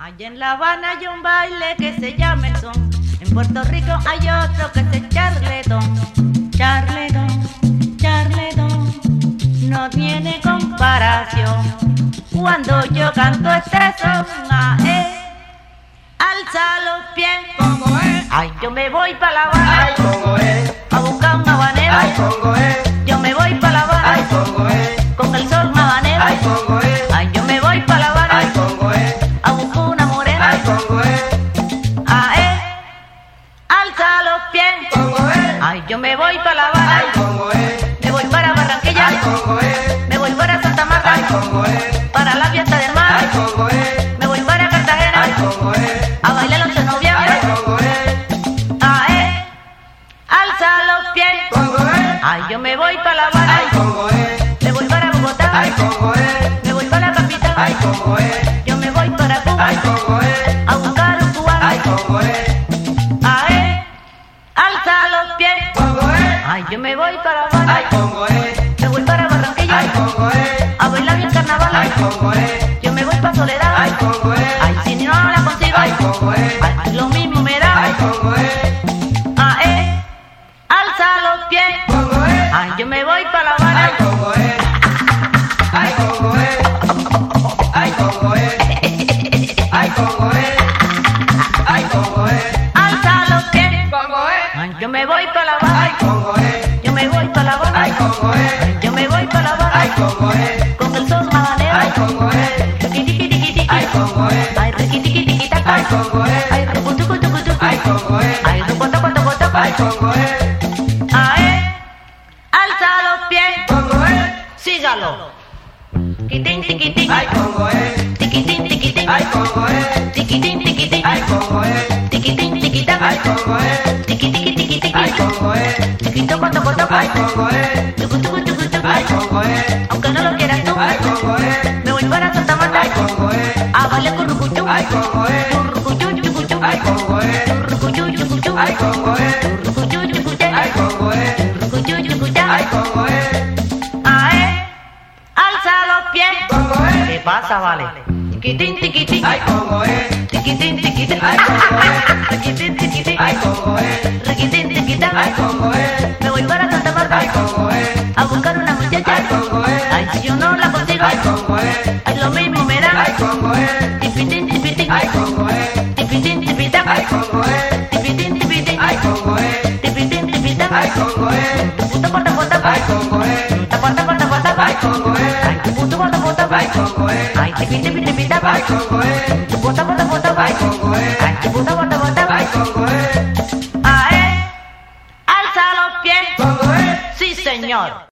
Allá en La Habana hay un baile que se llama el son. En Puerto Rico hay otro que es el charletón. Charletón, charletón, no tiene comparación. Cuando yo canto este son, alza los pies. Congo es, Ay, yo me voy pa' La Habana, ay, Congo es, a buscar un habanero. ay, Congo es, Yo me voy pa' La Habana, ay, Congo es, con el sol habanero. ay, Congo es, Ay, yo me voy pa' La Habana, ay, Congo es, a buscar una morena. ay, Congo es, Alza los pies. Congo es, Ay, yo me voy pa' La Habana, ay, Congo es, me voy para Barranquilla, ay, Congo es, me voy para Santa ay, Marta, Congo es, para la fiesta del ay, mar, Congo es, me voy para Cartagena, ay, Congo es, a bailar el 8 de ay, noviembre. Congo es, Alza los pies. Congo es, Ay, yo me voy pa' La ay, Habana, Congo es, me voy para Bogotá, ay, Congo es, me voy para la capital, ay, Congo es, yo me voy para Cuba, ay, Congo es, a buscar un cubano. ay, Congo es, Alza los pies. Congo es, Ay, yo me voy para La Habana, ay, Congo es, me voy para Barranquilla, ay, Congo es, a bailar el carnaval. ay, Congo es, Yo me voy pa' Soledad, ay, Congo es, ay, si no la consigo, ay, Congo es, ay, lo mismo me da. ay, Congo es, Alza los pies. Congo es, Ay, yo me voy pa' La ay, Habana, Congo es, ay, Congo es, ay, Congo es, ay, Congo es, ay, Congo es, alza los pies. Congo es, Ay, yo me voy pa' La ay, Habana, Congo es, yo me voy pa' La Habana, ay, Congo es, yo me voy pa' La ay, Habana, Congo es, con el sol ay, habanero. Congo es, Tiqui, ay, Congo es, ay, riqui, tiqui, tiqui, taca. ay, Congo es, Ay, rucu, tucu, tucu, tucu. ay, Congo es, Ay, rucu, toco, toco, toco. ay, Congo es, Alza los pies. Congo es, Sígalo. Tiquitín, tiquitín. ay, Congo es, Tiquitín, tiquitín. ay, Congo es, Tiquitín, tiquitín. ay, Congo es, Tiquitín, tiquitac. ay, Congo es, Tiqui, tiqui, tiqui, tiqui. ay, Congo es, Tiquitoco, toco, toco. ay, Congo es, Tucu, tucu, tucu, tucu. ay, Congo es, Aunque no lo quieras tú, ay, Congo es, me voy para Santa Marta, ay, Congo es, a bailar con rucuchú. ay, Congo es, Rucuchú, chucuchú. ay, Congo es, Rucuchú, chucuchú. ay, Congo es, Rucuchú, chucuchá. ay, Congo es, Rucuchú, chucuchá. ay, Congo es, Alza los pies. Congo es, ¿Qué pasa, vale? Tiquitín, tiquitín. ay, Congo es, Tiquitín, tiquitín. ay, Congo es, Tiquitín, tiquitín. ay, Congo es, Tiquitín, tiquitán. ay, Congo es, Me voy para Santa Marta, ay, Congo es, a buscar una muchacha. ay, Congo es, Ay, si yo no la consigo, ay, Congo es, ay, lo mismo me da. ay, Congo es, Tipitín, tipitín. ay, Congo es, Tipitín, tipitán. ay, Congo es, Tipitín, tipitín. ay, Congo es, Tipitín, tipitán. ay, Congo es, Puto, puto, puto. ay, Congo es, Tapa, tapa, tapa, tapa. ay, Congo es, Ay, puto, puto, puto. ay, Congo es, Ay, tipitín, tipitán. ay, Congo es, Puto, puto, puto. ay, Congo es, Ay, puto, puto, puto. ay, Congo es, Alza los pies. Congo es. Sí, señor.